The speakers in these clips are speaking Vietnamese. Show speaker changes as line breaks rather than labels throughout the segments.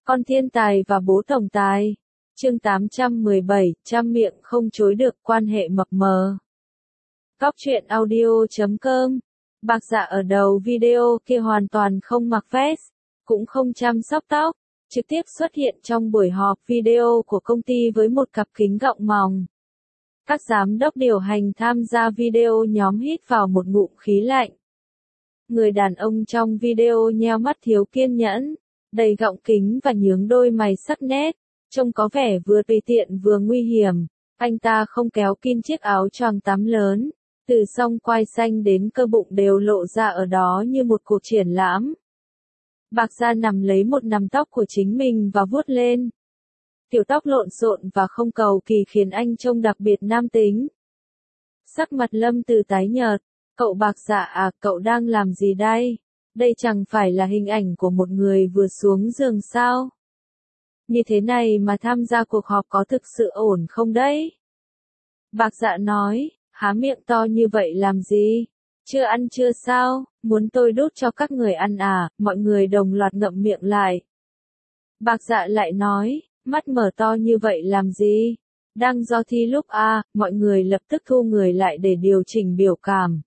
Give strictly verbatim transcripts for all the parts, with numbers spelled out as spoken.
Con thiên tài và bố tổng tài. Chương tám trăm mười bảy, trăm miệng không chối được quan hệ mập mờ. Góc truyện audio chấm com. Bạc Dạ ở đầu video kia hoàn toàn không mặc vest, cũng không chăm sóc tóc, trực tiếp xuất hiện trong buổi họp video của công ty với một cặp kính gọng mỏng. Các giám đốc điều hành tham gia video nhóm hít vào một ngụm khí lạnh. Người đàn ông trong video nheo mắt thiếu kiên nhẫn, đầy gọng kính và nhướng đôi mày sắc nét, trông có vẻ vừa tùy tiện vừa nguy hiểm. Anh ta không kéo kín chiếc áo choàng tắm lớn, từ song quai xanh đến cơ bụng đều lộ ra ở đó như một cuộc triển lãm. Bạc Dạ nằm lấy một nắm tóc của chính mình và vuốt lên. Kiểu tóc lộn xộn và không cầu kỳ khiến anh trông đặc biệt nam tính. Sắc mặt Lâm Từ tái nhợt. Cậu Bạc Dạ à, cậu đang làm gì đây? Đây chẳng phải là hình ảnh của một người vừa xuống giường sao? Như thế này mà tham gia cuộc họp có thực sự ổn không đấy? Bạc Dạ nói, há miệng to như vậy làm gì? Chưa ăn chưa sao? Muốn tôi đút cho các người ăn à? Mọi người đồng loạt ngậm miệng lại. Bạc Dạ lại nói, mắt mở to như vậy làm gì? Đang do thi lúc à? Mọi người lập tức thu người lại để điều chỉnh biểu cảm.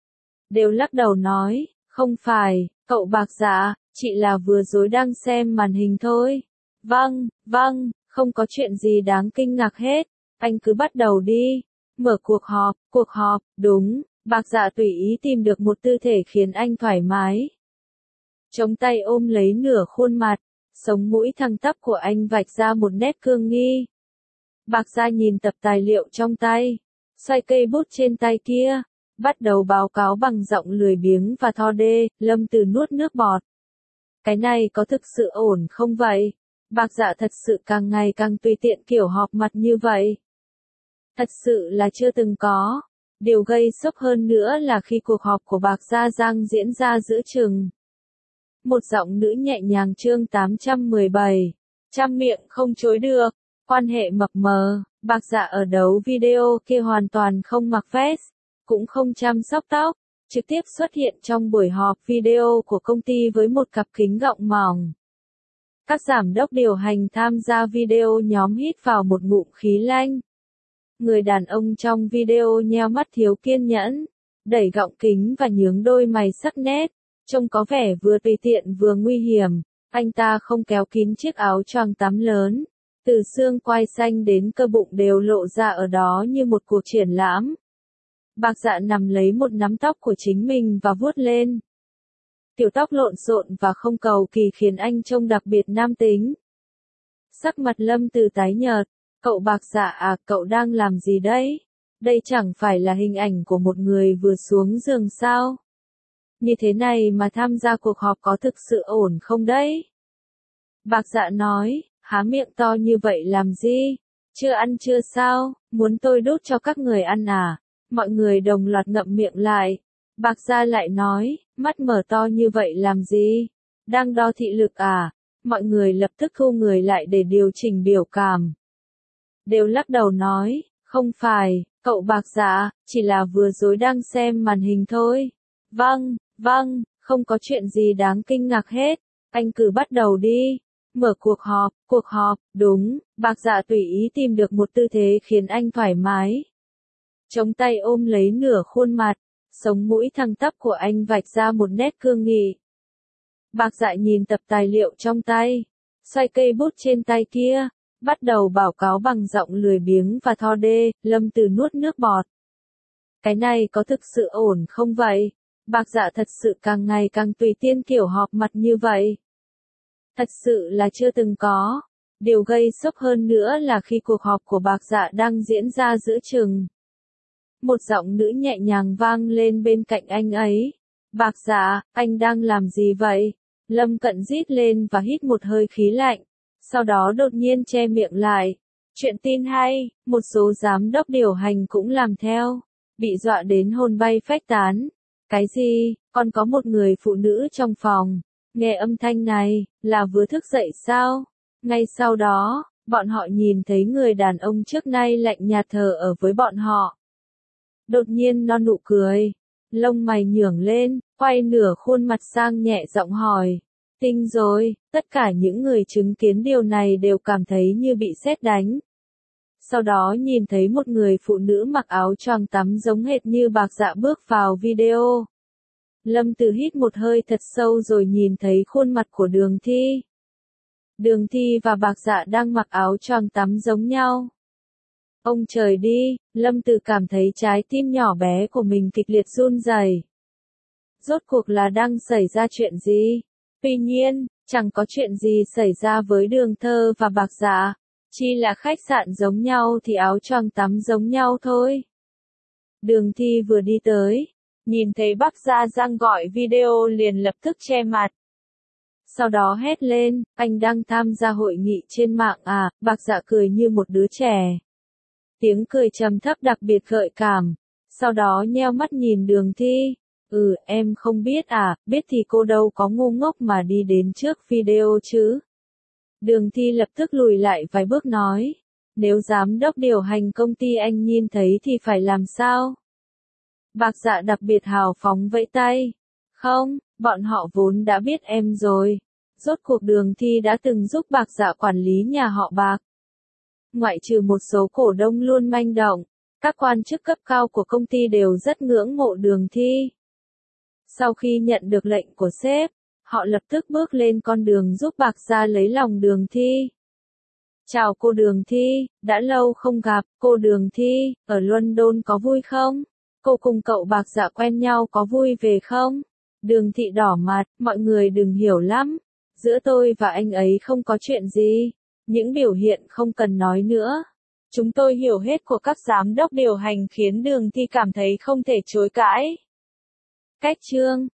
Đều lắc đầu nói, không phải, cậu Bạc Dạ, chị là vừa rồi đang xem màn hình thôi. Vâng, vâng, không có chuyện gì đáng kinh ngạc hết, anh cứ bắt đầu đi. Mở cuộc họp, cuộc họp, đúng, Bạc Dạ tùy ý tìm được một tư thể khiến anh thoải mái. Chống tay ôm lấy nửa khuôn mặt, sống mũi thẳng tắp của anh vạch ra một nét cương nghi. Bạc Dạ nhìn tập tài liệu trong tay, xoay cây bút trên tay kia. Bắt đầu báo cáo bằng giọng lười biếng và thò đê. Lâm Từ nuốt nước bọt. Cái này có thực sự ổn không vậy? Bạc Dạ thật sự càng ngày càng tùy tiện kiểu họp mặt như vậy. Thật sự là chưa từng có. Điều gây sốc hơn nữa là khi cuộc họp của Bạc Dạ đang diễn ra giữa chừng. Một giọng nữ nhẹ nhàng chương tám trăm mười bảy. Trăm miệng không chối được. Quan hệ mập mờ. Bạc Dạ ở đầu video kia hoàn toàn không mặc vest, cũng không chăm sóc tóc, trực tiếp xuất hiện trong buổi họp video của công ty với một cặp kính gọng mỏng. Các giám đốc điều hành tham gia video nhóm hít vào một ngụm khí lạnh. Người đàn ông trong video nheo mắt thiếu kiên nhẫn, đẩy gọng kính và nhướng đôi mày sắc nét, trông có vẻ vừa tùy tiện vừa nguy hiểm. Anh ta không kéo kín chiếc áo choàng tắm lớn, từ xương quai xanh đến cơ bụng đều lộ ra ở đó như một cuộc triển lãm. Bạc Dạ nằm lấy một nắm tóc của chính mình và vuốt lên. Kiểu tóc lộn xộn và không cầu kỳ khiến anh trông đặc biệt nam tính. Sắc mặt Lâm Từ tái nhợt. Cậu Bạc Dạ à, cậu đang làm gì đấy? Đây chẳng phải là hình ảnh của một người vừa xuống giường sao? Như thế này mà tham gia cuộc họp có thực sự ổn không đấy? Bạc Dạ nói, há miệng to như vậy làm gì? Chưa ăn chưa sao? Muốn tôi đút cho các người ăn à? Mọi người đồng loạt ngậm miệng lại. Bạc Dạ lại nói, mắt mở to như vậy làm gì? Đang đo thị lực à? Mọi người lập tức thu người lại để điều chỉnh biểu cảm. Đều lắc đầu nói, không phải, cậu Bạc Dạ, chỉ là vừa rồi đang xem màn hình thôi. Vâng, vâng, không có chuyện gì đáng kinh ngạc hết, anh cứ bắt đầu đi. Mở cuộc họp, cuộc họp, đúng, Bạc Dạ tùy ý tìm được một tư thế khiến anh thoải mái. Chống tay ôm lấy nửa khuôn mặt, sống mũi thẳng tắp của anh vạch ra một nét cương nghị. Bạc Dạ nhìn tập tài liệu trong tay, xoay cây bút trên tay kia, bắt đầu báo cáo bằng giọng lười biếng và thò đê. Lâm Từ nuốt nước bọt. Cái này có thực sự ổn không vậy? Bạc Dạ thật sự càng ngày càng tùy tiện kiểu họp mặt như vậy. Thật sự là chưa từng có. Điều gây sốc hơn nữa là khi cuộc họp của Bạc Dạ đang diễn ra giữa chừng. Một giọng nữ nhẹ nhàng vang lên bên cạnh anh ấy. Bạc Dạ, anh đang làm gì vậy? Lâm Cận rít lên và hít một hơi khí lạnh, sau đó đột nhiên che miệng lại. Chuyện tin hay, một số giám đốc điều hành cũng làm theo, bị dọa đến hồn bay phách tán. Cái gì, còn có một người phụ nữ trong phòng, nghe âm thanh này, là vừa thức dậy sao? Ngay sau đó, bọn họ nhìn thấy người đàn ông trước nay lạnh nhạt thờ ở với bọn họ. Đột nhiên non nụ cười, lông mày nhướng lên, quay nửa khuôn mặt sang nhẹ giọng hỏi, Tinh rồi, tất cả những người chứng kiến điều này đều cảm thấy như bị sét đánh. Sau đó nhìn thấy một người phụ nữ mặc áo choàng tắm giống hệt như Bạc Dạ bước vào video. Lâm Từ hít một hơi thật sâu rồi nhìn thấy khuôn mặt của Đường Thi. Đường Thi và Bạc Dạ đang mặc áo choàng tắm giống nhau. Ông trời đi, Lâm Từ cảm thấy trái tim nhỏ bé của mình kịch liệt run rẩy. Rốt cuộc là đang xảy ra chuyện gì? Tuy nhiên, chẳng có chuyện gì xảy ra với Đường Thơ và Bạc Dạ. Chỉ là khách sạn giống nhau thì áo choàng tắm giống nhau thôi. Đường Thi vừa đi tới, nhìn thấy Bác Gia Giang gọi video liền lập tức che mặt. Sau đó hét lên, anh đang tham gia hội nghị trên mạng à, Bạc Dạ cười như một đứa trẻ. Tiếng cười trầm thấp đặc biệt gợi cảm, sau đó nheo mắt nhìn Đường Thi. Ừ, em không biết à, biết thì cô đâu có ngu ngốc mà đi đến trước video chứ. Đường Thi lập tức lùi lại vài bước nói, nếu giám đốc điều hành công ty anh nhìn thấy thì phải làm sao? Bạc Dạ đặc biệt hào phóng vẫy tay. Không, bọn họ vốn đã biết em rồi. Rốt cuộc Đường Thi đã từng giúp Bạc Dạ quản lý nhà họ Bạc. Ngoại trừ một số cổ đông luôn manh động, các quan chức cấp cao của công ty đều rất ngưỡng mộ Đường Thi. Sau khi nhận được lệnh của sếp, họ lập tức bước lên con đường giúp Bạc Gia lấy lòng Đường Thi. Chào cô Đường Thi, đã lâu không gặp, cô Đường Thi, ở London có vui không? Cô cùng cậu Bạc Dạ quen nhau có vui về không? Đường Thị đỏ mặt, mọi người đừng hiểu lắm. Giữa tôi và anh ấy không có chuyện gì. Những biểu hiện không cần nói nữa. Chúng tôi hiểu hết của các giám đốc điều hành khiến Đường Thi cảm thấy không thể chối cãi. Cách chương